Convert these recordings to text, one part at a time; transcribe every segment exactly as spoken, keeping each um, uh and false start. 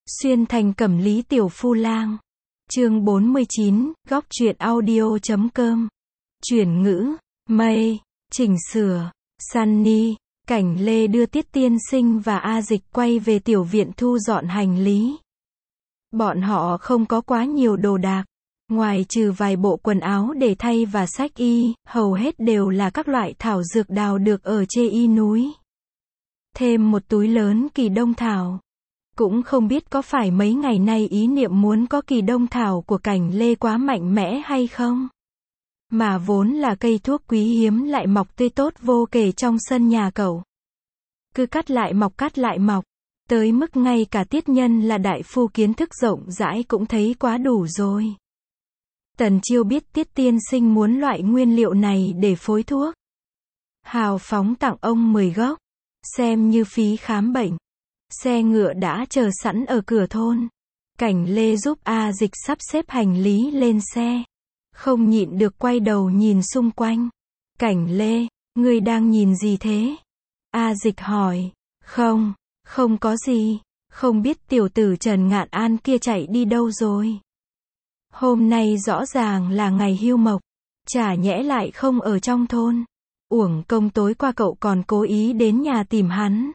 Xuyên thành Cẩm Lý Tiểu Phu Lang. Chương bốn mươi chín, góc truyện audio chấm com. Chuyển ngữ, mây, chỉnh sửa, Sunny, Cảnh Lê đưa Tiết Tiên Sinh và A Dịch quay về tiểu viện thu dọn hành lý. Bọn họ không có quá nhiều đồ đạc. Ngoài trừ vài bộ quần áo để thay và sách y, hầu hết đều là các loại thảo dược đào được ở chê y núi. Thêm một túi lớn kỳ đông thảo. Cũng không biết có phải mấy ngày nay ý niệm muốn có kỳ đông thảo của Cảnh Lê quá mạnh mẽ hay không? Mà vốn là cây thuốc quý hiếm lại mọc tươi tốt vô kể trong sân nhà cậu. Cứ cắt lại mọc cắt lại mọc. Tới mức ngay cả Tiết Nhân là đại phu kiến thức rộng rãi cũng thấy quá đủ rồi. Tần Chiêu biết Tiết Tiên Sinh muốn loại nguyên liệu này để phối thuốc. Hào phóng tặng ông mười gốc. Xem như phí khám bệnh. Xe ngựa đã chờ sẵn ở cửa thôn. Cảnh Lê giúp A Dịch sắp xếp hành lý lên xe. Không nhịn được quay đầu nhìn xung quanh. Cảnh Lê, ngươi đang nhìn gì thế? A Dịch hỏi. Không, không có gì. Không biết tiểu tử Trần Ngạn An kia chạy đi đâu rồi. Hôm nay rõ ràng là ngày hưu mộc. Chả nhẽ lại không ở trong thôn. Uổng công tối qua cậu còn cố ý đến nhà tìm hắn.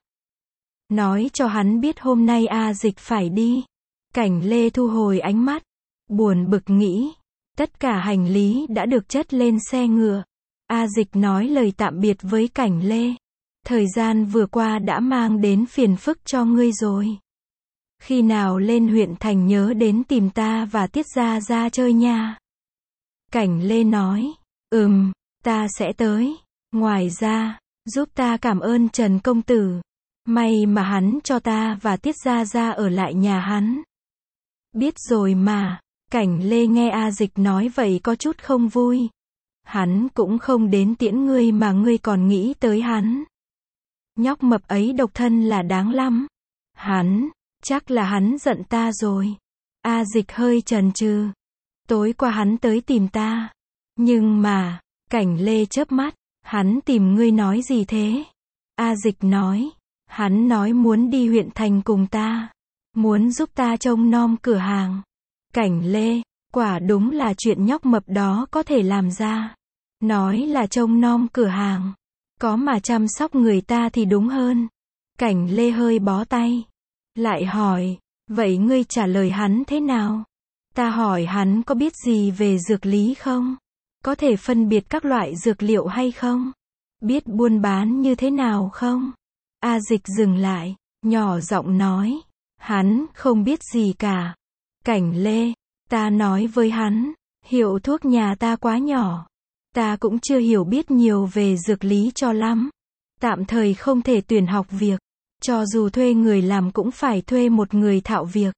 Nói cho hắn biết hôm nay A Dịch phải đi. Cảnh Lê thu hồi ánh mắt. Buồn bực nghĩ. Tất cả hành lý đã được chất lên xe ngựa. A Dịch nói lời tạm biệt với Cảnh Lê. Thời gian vừa qua đã mang đến phiền phức cho ngươi rồi. Khi nào lên huyện thành nhớ đến tìm ta và Tiết Gia Gia chơi nha. Cảnh Lê nói. Ừm, ta sẽ tới. Ngoài ra, giúp ta cảm ơn Trần Công Tử. May mà hắn cho ta và Tiết Gia Gia ở lại nhà hắn. Biết rồi mà. Cảnh Lê nghe A Dịch nói vậy có chút không vui. Hắn cũng không đến tiễn ngươi mà ngươi còn nghĩ tới hắn. Nhóc mập ấy độc thân là đáng lắm. Hắn, chắc là hắn giận ta rồi. A Dịch hơi chần chừ. Tối qua hắn tới tìm ta. Nhưng mà, Cảnh Lê chớp mắt. Hắn tìm ngươi nói gì thế? A Dịch nói. Hắn nói muốn đi huyện thành cùng ta. Muốn giúp ta trông nom cửa hàng. Cảnh Lê, quả đúng là chuyện nhóc mập đó có thể làm ra. Nói là trông nom cửa hàng. Có mà chăm sóc người ta thì đúng hơn. Cảnh Lê hơi bó tay. Lại hỏi, vậy ngươi trả lời hắn thế nào? Ta hỏi hắn có biết gì về dược lý không? Có thể phân biệt các loại dược liệu hay không? Biết buôn bán như thế nào không? A Dịch dừng lại, nhỏ giọng nói. Hắn không biết gì cả. Cảnh Lê, ta nói với hắn, hiệu thuốc nhà ta quá nhỏ. Ta cũng chưa hiểu biết nhiều về dược lý cho lắm. Tạm thời không thể tuyển học việc. Cho dù thuê người làm cũng phải thuê một người thạo việc.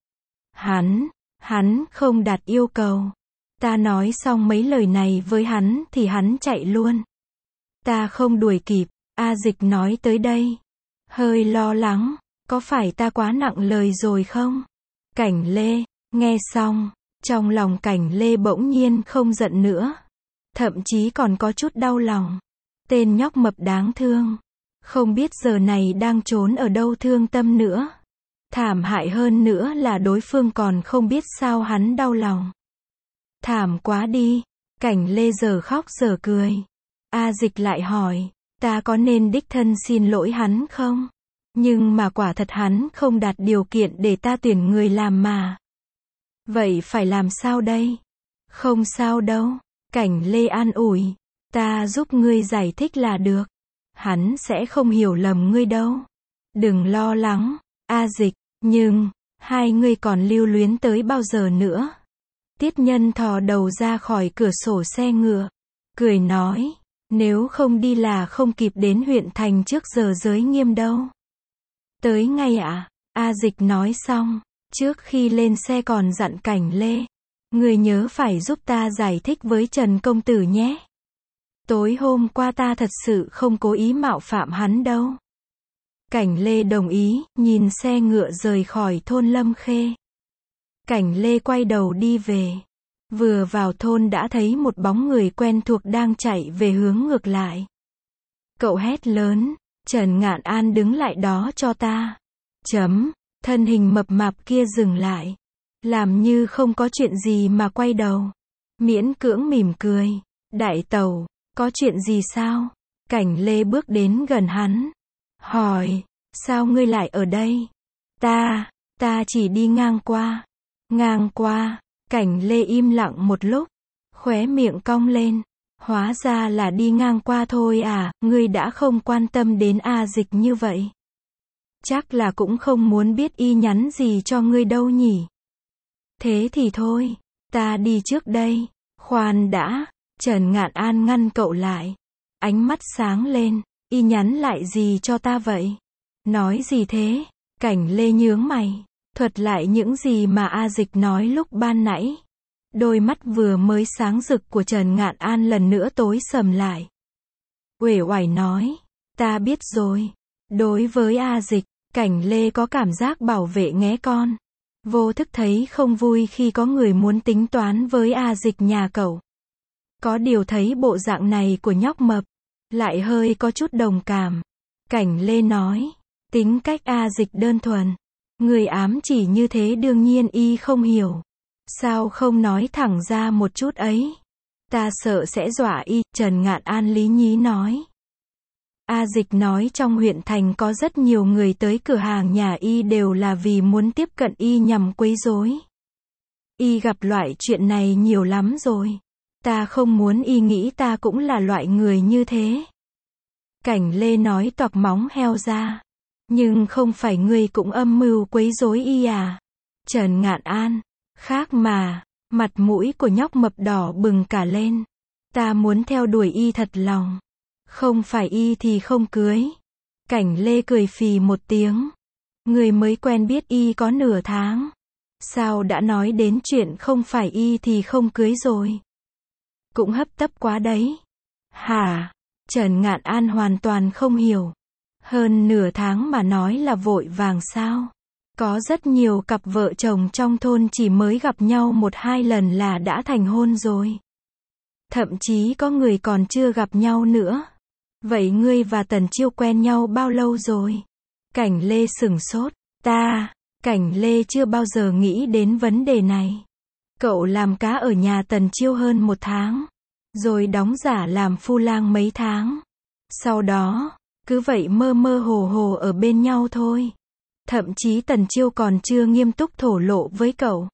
Hắn, hắn không đạt yêu cầu. Ta nói xong mấy lời này với hắn thì hắn chạy luôn. Ta không đuổi kịp. A Dịch nói tới đây. Hơi lo lắng. Có phải ta quá nặng lời rồi không? Cảnh Lê, nghe xong, trong lòng Cảnh Lê bỗng nhiên không giận nữa. Thậm chí còn có chút đau lòng. Tên nhóc mập đáng thương. Không biết giờ này đang trốn ở đâu thương tâm nữa. Thảm hại hơn nữa là đối phương còn không biết sao hắn đau lòng. Thảm quá đi. Cảnh Lê giờ khóc giờ cười. A Dịch lại hỏi, ta có nên đích thân xin lỗi hắn không? Nhưng mà quả thật hắn không đạt điều kiện để ta tuyển người làm mà. Vậy phải làm sao đây? Không sao đâu. Cảnh Lê an ủi. Ta giúp ngươi giải thích là được. Hắn sẽ không hiểu lầm ngươi đâu. Đừng lo lắng. A Dịch, nhưng, hai ngươi còn lưu luyến tới bao giờ nữa? Tiết Nhân thò đầu ra khỏi cửa sổ xe ngựa. Cười nói. Nếu không đi là không kịp đến huyện thành trước giờ giới nghiêm đâu. Tới ngay ạ. À? A Dịch nói xong. Trước khi lên xe còn dặn Cảnh Lê. Người nhớ phải giúp ta giải thích với Trần Công Tử nhé. Tối hôm qua ta thật sự không cố ý mạo phạm hắn đâu. Cảnh Lê đồng ý, nhìn xe ngựa rời khỏi thôn Lâm Khê. Cảnh Lê quay đầu đi về. Vừa vào thôn đã thấy một bóng người quen thuộc đang chạy về hướng ngược lại. Cậu hét lớn, Trần Ngạn An đứng lại đó cho ta. Chấm, Thân hình mập mạp kia dừng lại. Làm như không có chuyện gì mà quay đầu. Miễn cưỡng mỉm cười. Đại tẩu, có chuyện gì sao? Cảnh Lê bước đến gần hắn. Hỏi, sao ngươi lại ở đây? Ta, ta chỉ đi ngang qua. Ngang qua, Cảnh Lê im lặng một lúc. Khóe miệng cong lên. Hóa ra là đi ngang qua thôi à, ngươi đã không quan tâm đến A Dịch như vậy. Chắc là cũng không muốn biết y nhắn gì cho ngươi đâu nhỉ. Thế thì thôi, ta đi trước đây. Khoan đã, Trần Ngạn An ngăn cậu lại. Ánh mắt sáng lên, y nhắn lại gì cho ta vậy? Nói gì thế? Cảnh Lê nhướng mày, thuật lại những gì mà A Dịch nói lúc ban nãy. Đôi mắt vừa mới sáng rực của Trần Ngạn An lần nữa tối sầm lại. Uể oải nói, ta biết rồi. Đối với A Dịch, Cảnh Lê có cảm giác bảo vệ nghé con. Vô thức thấy không vui khi có người muốn tính toán với A Dịch nhà cậu. Có điều thấy bộ dạng này của nhóc mập, lại hơi có chút đồng cảm. Cảnh Lê nói, tính cách A Dịch đơn thuần. Người ám chỉ như thế đương nhiên y không hiểu. Sao không nói thẳng ra một chút ấy? Ta sợ sẽ dọa y, Trần Ngạn An lý nhí nói. A Dịch nói trong huyện thành có rất nhiều người tới cửa hàng nhà y đều là vì muốn tiếp cận y nhằm quấy rối. Y gặp loại chuyện này nhiều lắm rồi. Ta không muốn y nghĩ ta cũng là loại người như thế. Cảnh Lê nói toạc móng heo ra. Nhưng không phải ngươi cũng âm mưu quấy rối y à? Trần Ngạn An, khác mà, mặt mũi của nhóc mập đỏ bừng cả lên. Ta muốn theo đuổi y thật lòng. Không phải y thì không cưới. Cảnh Lê cười phì một tiếng. Người mới quen biết y có nửa tháng. Sao đã nói đến chuyện không phải y thì không cưới rồi? Cũng hấp tấp quá đấy. Hả? Trần Ngạn An hoàn toàn không hiểu. Hơn nửa tháng mà nói là vội vàng sao? Có rất nhiều cặp vợ chồng trong thôn chỉ mới gặp nhau một hai lần là đã thành hôn rồi. Thậm chí có người còn chưa gặp nhau nữa. Vậy ngươi và Tần Chiêu quen nhau bao lâu rồi? Cảnh Lê sửng sốt. Ta, Cảnh Lê chưa bao giờ nghĩ đến vấn đề này. Cậu làm cá ở nhà Tần Chiêu hơn một tháng. Rồi đóng giả làm phu lang mấy tháng. Sau đó, cứ vậy mơ mơ hồ hồ ở bên nhau thôi. Thậm chí Tần Chiêu còn chưa nghiêm túc thổ lộ với cậu.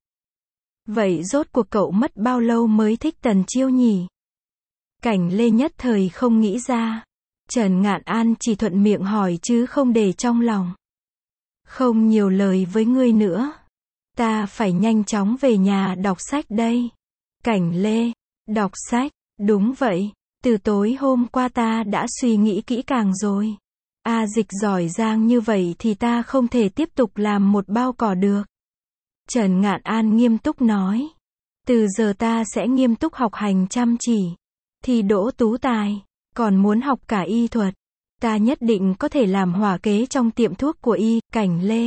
Vậy rốt cuộc cậu mất bao lâu mới thích Tần Chiêu nhỉ? Cảnh Lê nhất thời không nghĩ ra. Trần Ngạn An chỉ thuận miệng hỏi chứ không để trong lòng. Không nhiều lời với ngươi nữa. Ta phải nhanh chóng về nhà đọc sách đây. Cảnh Lê, đọc sách, đúng vậy. Từ tối hôm qua ta đã suy nghĩ kỹ càng rồi. A Dịch giỏi giang như vậy thì ta không thể tiếp tục làm một bao cỏ được. Trần Ngạn An nghiêm túc nói. Từ giờ ta sẽ nghiêm túc học hành chăm chỉ. Thi đỗ tú tài. Còn muốn học cả y thuật. Ta nhất định có thể làm hỏa kế trong tiệm thuốc của y. Cảnh Lê.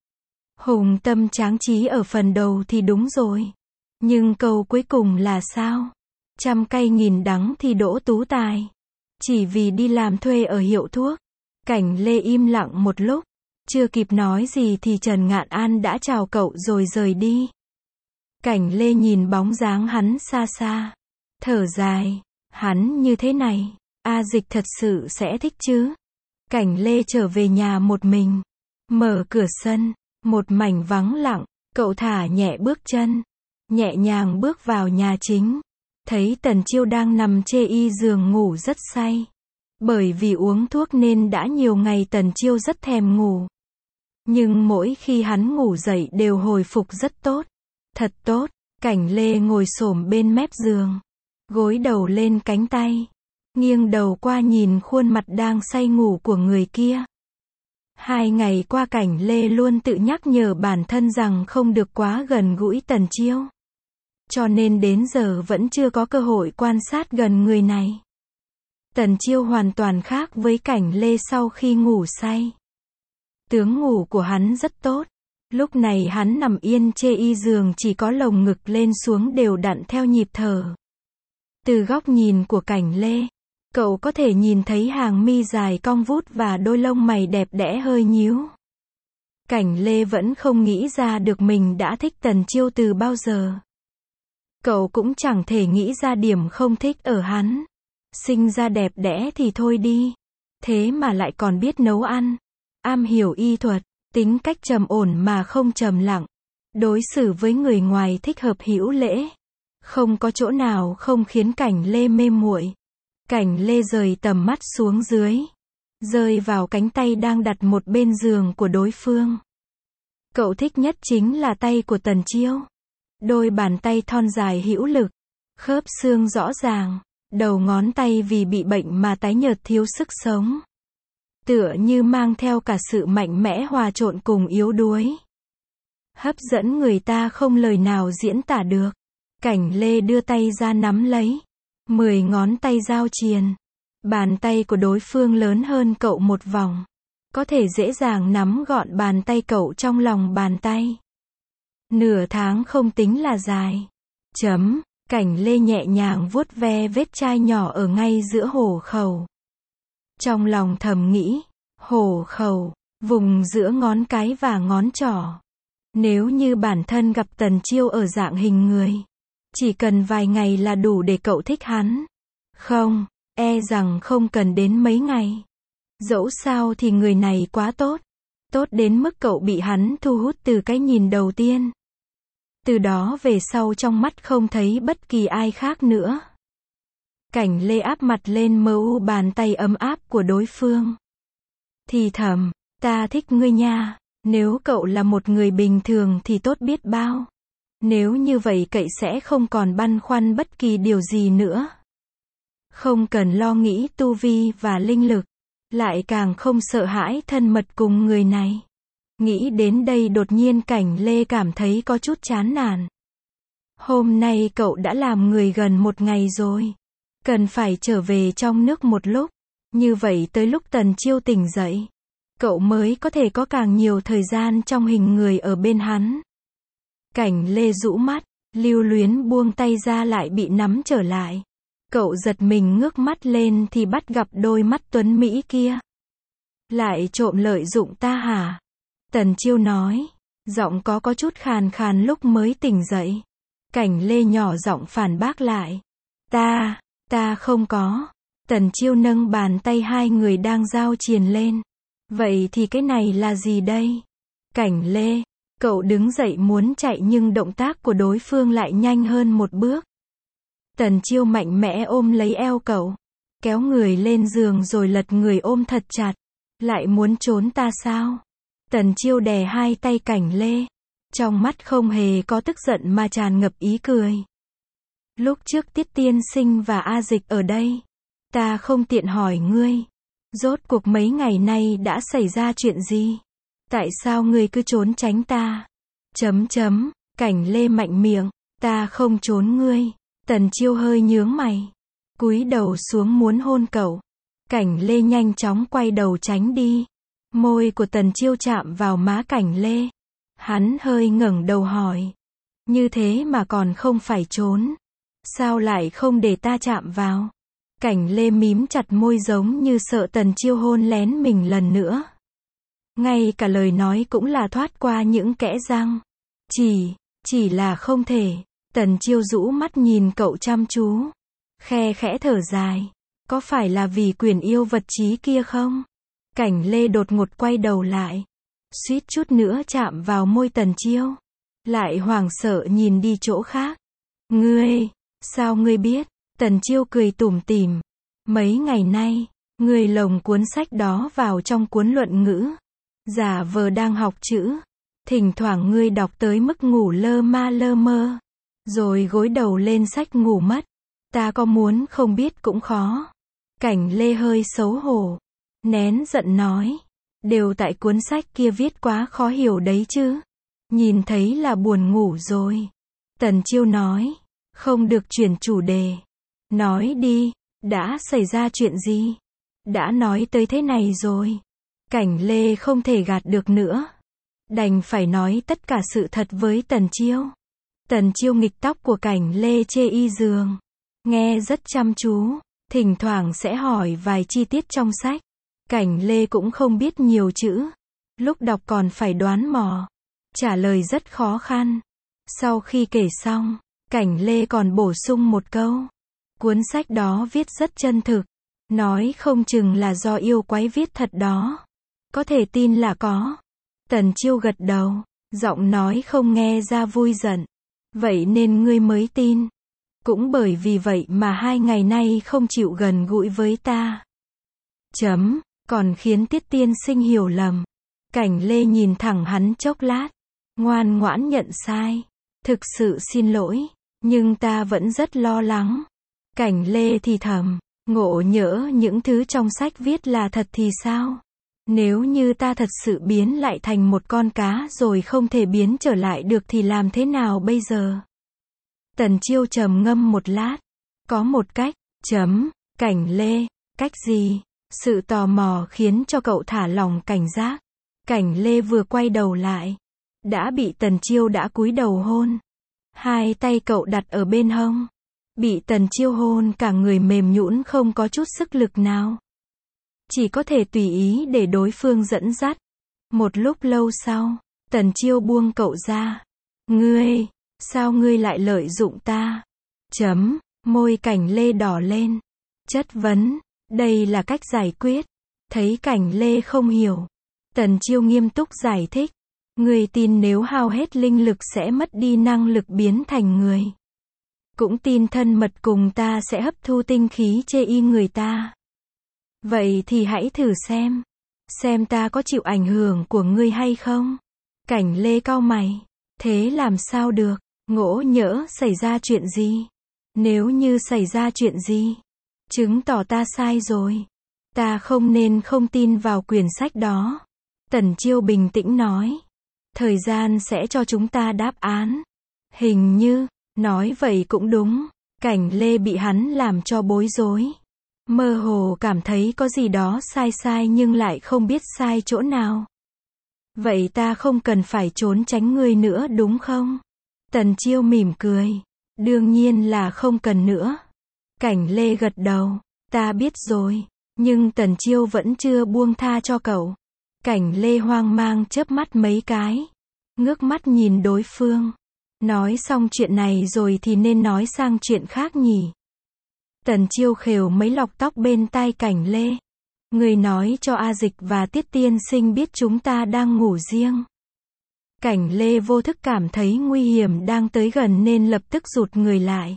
Hùng tâm tráng trí ở phần đầu thì đúng rồi. Nhưng câu cuối cùng là sao? Trăm cay nghìn đắng thì đỗ tú tài. Chỉ vì đi làm thuê ở hiệu thuốc. Cảnh Lê im lặng một lúc. Chưa kịp nói gì thì Trần Ngạn An đã chào cậu rồi rời đi. Cảnh Lê nhìn bóng dáng hắn xa xa. Thở dài. Hắn như thế này, A Dịch thật sự sẽ thích chứ? Cảnh Lê trở về nhà một mình. Mở cửa sân. Một mảnh vắng lặng. Cậu thả nhẹ bước chân. Nhẹ nhàng bước vào nhà chính. Thấy Tần Chiêu đang nằm chê y giường ngủ rất say. Bởi vì uống thuốc nên đã nhiều ngày Tần Chiêu rất thèm ngủ. Nhưng mỗi khi hắn ngủ dậy đều hồi phục rất tốt. Thật tốt. Cảnh Lê ngồi xổm bên mép giường. Gối đầu lên cánh tay. Nghiêng đầu qua nhìn khuôn mặt đang say ngủ của người kia. Hai ngày qua Cảnh Lê luôn tự nhắc nhở bản thân rằng không được quá gần gũi Tần Chiêu. Cho nên đến giờ vẫn chưa có cơ hội quan sát gần người này. Tần Chiêu hoàn toàn khác với Cảnh Lê sau khi ngủ say. Tướng ngủ của hắn rất tốt. Lúc này hắn nằm yên chê y giường chỉ có lồng ngực lên xuống đều đặn theo nhịp thở. Từ góc nhìn của Cảnh Lê, cậu có thể nhìn thấy hàng mi dài cong vút và đôi lông mày đẹp đẽ hơi nhíu. Cảnh Lê vẫn không nghĩ ra được mình đã thích Tần Chiêu từ bao giờ. Cậu cũng chẳng thể nghĩ ra điểm không thích ở hắn. Sinh ra đẹp đẽ thì thôi đi. Thế mà lại còn biết nấu ăn. Am hiểu y thuật. Tính cách trầm ổn mà không trầm lặng. Đối xử với người ngoài thích hợp hữu lễ. Không có chỗ nào không khiến Cảnh Lê mê muội. Cảnh Lê rời tầm mắt xuống dưới. Rơi vào cánh tay đang đặt một bên giường của đối phương. Cậu thích nhất chính là tay của Tần Chiêu. Đôi bàn tay thon dài hữu lực. Khớp xương rõ ràng. Đầu ngón tay vì bị bệnh mà tái nhợt thiếu sức sống. Tựa như mang theo cả sự mạnh mẽ hòa trộn cùng yếu đuối. Hấp dẫn người ta không lời nào diễn tả được. Cảnh Lê đưa tay ra nắm lấy. Mười ngón tay giao triền. Bàn tay của đối phương lớn hơn cậu một vòng. Có thể dễ dàng nắm gọn bàn tay cậu trong lòng bàn tay. Nửa tháng không tính là dài. Chấm. Cảnh Lê nhẹ nhàng vuốt ve vết chai nhỏ ở ngay giữa hổ khẩu. Trong lòng thầm nghĩ. Hổ khẩu. Vùng giữa ngón cái và ngón trỏ. Nếu như bản thân gặp Tần Chiêu ở dạng hình người. Chỉ cần vài ngày là đủ để cậu thích hắn. Không. E rằng không cần đến mấy ngày. Dẫu sao thì người này quá tốt. Tốt đến mức cậu bị hắn thu hút từ cái nhìn đầu tiên. Từ đó về sau trong mắt không thấy bất kỳ ai khác nữa. Cảnh Lê áp mặt lên mờ u bàn tay ấm áp của đối phương. Thì thầm, ta thích ngươi nha. Nếu cậu là một người bình thường thì tốt biết bao. Nếu như vậy cậu sẽ không còn băn khoăn bất kỳ điều gì nữa. Không cần lo nghĩ tu vi và linh lực. Lại càng không sợ hãi thân mật cùng người này. Nghĩ đến đây đột nhiên Cảnh Lê cảm thấy có chút chán nản. Hôm nay cậu đã làm người gần một ngày rồi. Cần phải trở về trong nước một lúc. Như vậy tới lúc Tần Chiêu tỉnh dậy. Cậu mới có thể có càng nhiều thời gian trong hình người ở bên hắn. Cảnh Lê rũ mắt. Lưu luyến buông tay ra lại bị nắm trở lại. Cậu giật mình ngước mắt lên thì bắt gặp đôi mắt tuấn mỹ kia. Lại trộm lợi dụng ta hả? Tần Chiêu nói. Giọng có có chút khàn khàn lúc mới tỉnh dậy. Cảnh Lê nhỏ giọng phản bác lại. Ta, ta không có. Tần Chiêu nâng bàn tay hai người đang giao triền lên. Vậy thì cái này là gì đây? Cảnh Lê. Cậu đứng dậy muốn chạy nhưng động tác của đối phương lại nhanh hơn một bước. Tần Chiêu mạnh mẽ ôm lấy eo cậu. Kéo người lên giường rồi lật người ôm thật chặt. Lại muốn trốn ta sao? Tần Chiêu đè hai tay Cảnh Lê. Trong mắt không hề có tức giận mà tràn ngập ý cười. Lúc trước Tiết Tiên Sinh và A Dịch ở đây. Ta không tiện hỏi ngươi. Rốt cuộc mấy ngày nay đã xảy ra chuyện gì? Tại sao ngươi cứ trốn tránh ta? Chấm chấm. Cảnh Lê mạnh miệng. Ta không trốn ngươi. Tần Chiêu hơi nhướng mày. Cúi đầu xuống muốn hôn cậu. Cảnh Lê nhanh chóng quay đầu tránh đi. Môi của Tần Chiêu chạm vào má Cảnh Lê. Hắn hơi ngẩng đầu hỏi. Như thế mà còn không phải trốn. Sao lại không để ta chạm vào? Cảnh Lê mím chặt môi giống như sợ Tần Chiêu hôn lén mình lần nữa. Ngay cả lời nói cũng là thoát qua những kẽ răng. Chỉ, chỉ là không thể. Tần Chiêu rũ mắt nhìn cậu chăm chú. Khe khẽ thở dài. Có phải là vì quyền yêu vật trí kia không? Cảnh Lê đột ngột quay đầu lại. Suýt chút nữa chạm vào môi Tần Chiêu. Lại hoảng sợ nhìn đi chỗ khác. Ngươi, sao ngươi biết? Tần Chiêu cười tủm tỉm. Mấy ngày nay, ngươi lồng cuốn sách đó vào trong cuốn luận ngữ. Giả vờ đang học chữ. Thỉnh thoảng ngươi đọc tới mức ngủ lơ ma lơ mơ. Rồi gối đầu lên sách ngủ mất. Ta có muốn không biết cũng khó. Cảnh Lê hơi xấu hổ. Nén giận nói. Đều tại cuốn sách kia viết quá khó hiểu đấy chứ. Nhìn thấy là buồn ngủ rồi. Tần Chiêu nói. Không được chuyển chủ đề. Nói đi. Đã xảy ra chuyện gì? Đã nói tới thế này rồi. Cảnh Lê không thể gạt được nữa. Đành phải nói tất cả sự thật với Tần Chiêu. Tần Chiêu nghịch tóc của Cảnh Lê chê y giường. Nghe rất chăm chú. Thỉnh thoảng sẽ hỏi vài chi tiết trong sách. Cảnh Lê cũng không biết nhiều chữ. Lúc đọc còn phải đoán mò. Trả lời rất khó khăn. Sau khi kể xong, Cảnh Lê còn bổ sung một câu. Cuốn sách đó viết rất chân thực. Nói không chừng là do yêu quái viết thật đó. Có thể tin là có. Tần Chiêu gật đầu. Giọng nói không nghe ra vui giận. Vậy nên ngươi mới tin. Cũng bởi vì vậy mà hai ngày nay không chịu gần gũi với ta. Chấm. Còn khiến Tiết tiên sinh hiểu lầm. Cảnh Lê nhìn thẳng hắn chốc lát. Ngoan ngoãn nhận sai. Thực sự xin lỗi. Nhưng ta vẫn rất lo lắng. Cảnh Lê thì thầm. Ngộ nhỡ những thứ trong sách viết là thật thì sao? Nếu như ta thật sự biến lại thành một con cá rồi không thể biến trở lại được thì làm thế nào bây giờ? Tần Chiêu trầm ngâm một lát. Có một cách. Chấm. Cảnh Lê. Cách gì? Sự tò mò khiến cho cậu thả lỏng cảnh giác. Cảnh Lê vừa quay đầu lại. Đã bị Tần Chiêu đã cúi đầu hôn. Hai tay cậu đặt ở bên hông. Bị Tần Chiêu hôn cả người mềm nhũn không có chút sức lực nào. Chỉ có thể tùy ý để đối phương dẫn dắt. Một lúc lâu sau, Tần Chiêu buông cậu ra. Ngươi, sao ngươi lại lợi dụng ta? Chấm, môi Cảnh Lê đỏ lên. Chất vấn, đây là cách giải quyết. Thấy Cảnh Lê không hiểu. Tần Chiêu nghiêm túc giải thích. Ngươi tin nếu hao hết linh lực sẽ mất đi năng lực biến thành người. Cũng tin thân mật cùng ta sẽ hấp thu tinh khí chê y người ta. Vậy thì hãy thử xem. Xem ta có chịu ảnh hưởng của ngươi hay không? Cảnh Lê cau mày. Thế làm sao được? Ngỗ nhỡ xảy ra chuyện gì? Nếu như xảy ra chuyện gì? Chứng tỏ ta sai rồi. Ta không nên không tin vào quyển sách đó. Tần Chiêu bình tĩnh nói. Thời gian sẽ cho chúng ta đáp án. Hình như, nói vậy cũng đúng. Cảnh Lê bị hắn làm cho bối rối. Mơ hồ cảm thấy có gì đó sai sai nhưng lại không biết sai chỗ nào. Vậy ta không cần phải trốn tránh ngươi nữa đúng không? Tần Chiêu mỉm cười. Đương nhiên là không cần nữa. Cảnh Lê gật đầu. Ta biết rồi. Nhưng Tần Chiêu vẫn chưa buông tha cho cậu. Cảnh Lê hoang mang chớp mắt mấy cái. Ngước mắt nhìn đối phương. Nói xong chuyện này rồi thì nên nói sang chuyện khác nhỉ. Tần Chiêu khều mấy lọc tóc bên tai Cảnh Lê. Người nói cho A Dịch và Tiết tiên sinh biết chúng ta đang ngủ riêng. Cảnh Lê vô thức cảm thấy nguy hiểm đang tới gần nên lập tức rụt người lại.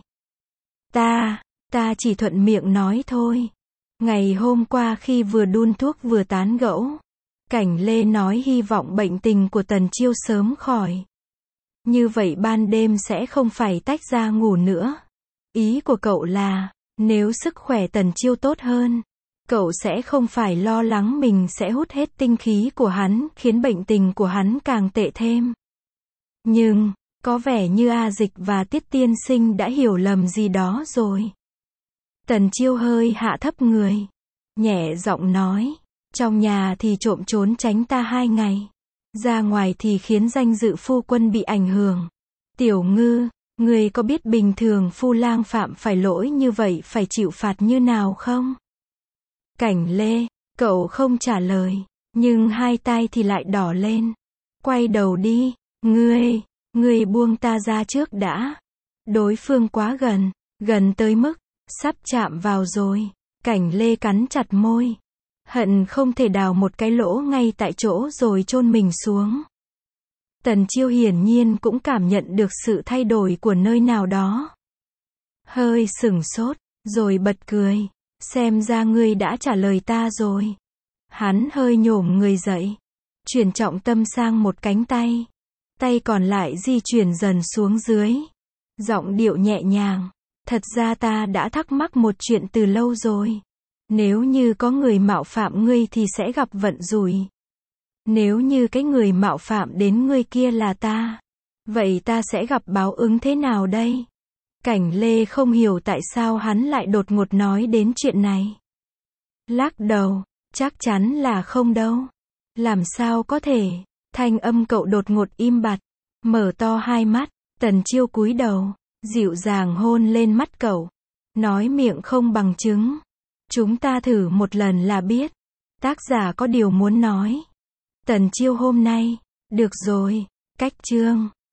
Ta, ta chỉ thuận miệng nói thôi. Ngày hôm qua khi vừa đun thuốc vừa tán gẫu, Cảnh Lê nói hy vọng bệnh tình của Tần Chiêu sớm khỏi. Như vậy ban đêm sẽ không phải tách ra ngủ nữa. Ý của cậu là, nếu sức khỏe Tần Chiêu tốt hơn, cậu sẽ không phải lo lắng mình sẽ hút hết tinh khí của hắn, khiến bệnh tình của hắn càng tệ thêm. Nhưng, có vẻ như A Dịch và Tiết tiên sinh đã hiểu lầm gì đó rồi. Tần Chiêu hơi hạ thấp người. Nhẹ giọng nói. Trong nhà thì trộm trốn tránh ta hai ngày. Ra ngoài thì khiến danh dự phu quân bị ảnh hưởng. Tiểu Ngư, người có biết bình thường phu lang phạm phải lỗi như vậy phải chịu phạt như nào không? Cảnh Lê, cậu không trả lời. Nhưng hai tay thì lại đỏ lên. Quay đầu đi. Ngươi, ngươi buông ta ra trước đã. Đối phương quá gần. Gần tới mức sắp chạm vào rồi. Cảnh Lê cắn chặt môi. Hận không thể đào một cái lỗ ngay tại chỗ rồi chôn mình xuống. Tần Chiêu hiển nhiên cũng cảm nhận được sự thay đổi của nơi nào đó. Hơi sửng sốt, rồi bật cười. Xem ra ngươi đã trả lời ta rồi. Hắn hơi nhổm người dậy. Chuyển trọng tâm sang một cánh tay. Tay còn lại di chuyển dần xuống dưới. Giọng điệu nhẹ nhàng. Thật ra ta đã thắc mắc một chuyện từ lâu rồi. Nếu như có người mạo phạm ngươi thì sẽ gặp vận rủi. Nếu như cái người mạo phạm đến ngươi kia là ta, vậy ta sẽ gặp báo ứng thế nào đây? Cảnh Lê không hiểu tại sao hắn lại đột ngột nói đến chuyện này. Lắc đầu, chắc chắn là không đâu. Làm sao có thể? Thanh âm cậu đột ngột im bặt, mở to hai mắt. Tần Chiêu cúi đầu, dịu dàng hôn lên mắt cậu. Nói miệng không bằng chứng. Chúng ta thử một lần là biết. Tác giả có điều muốn nói. Tần Chiêu hôm nay. Được rồi. Cách chương.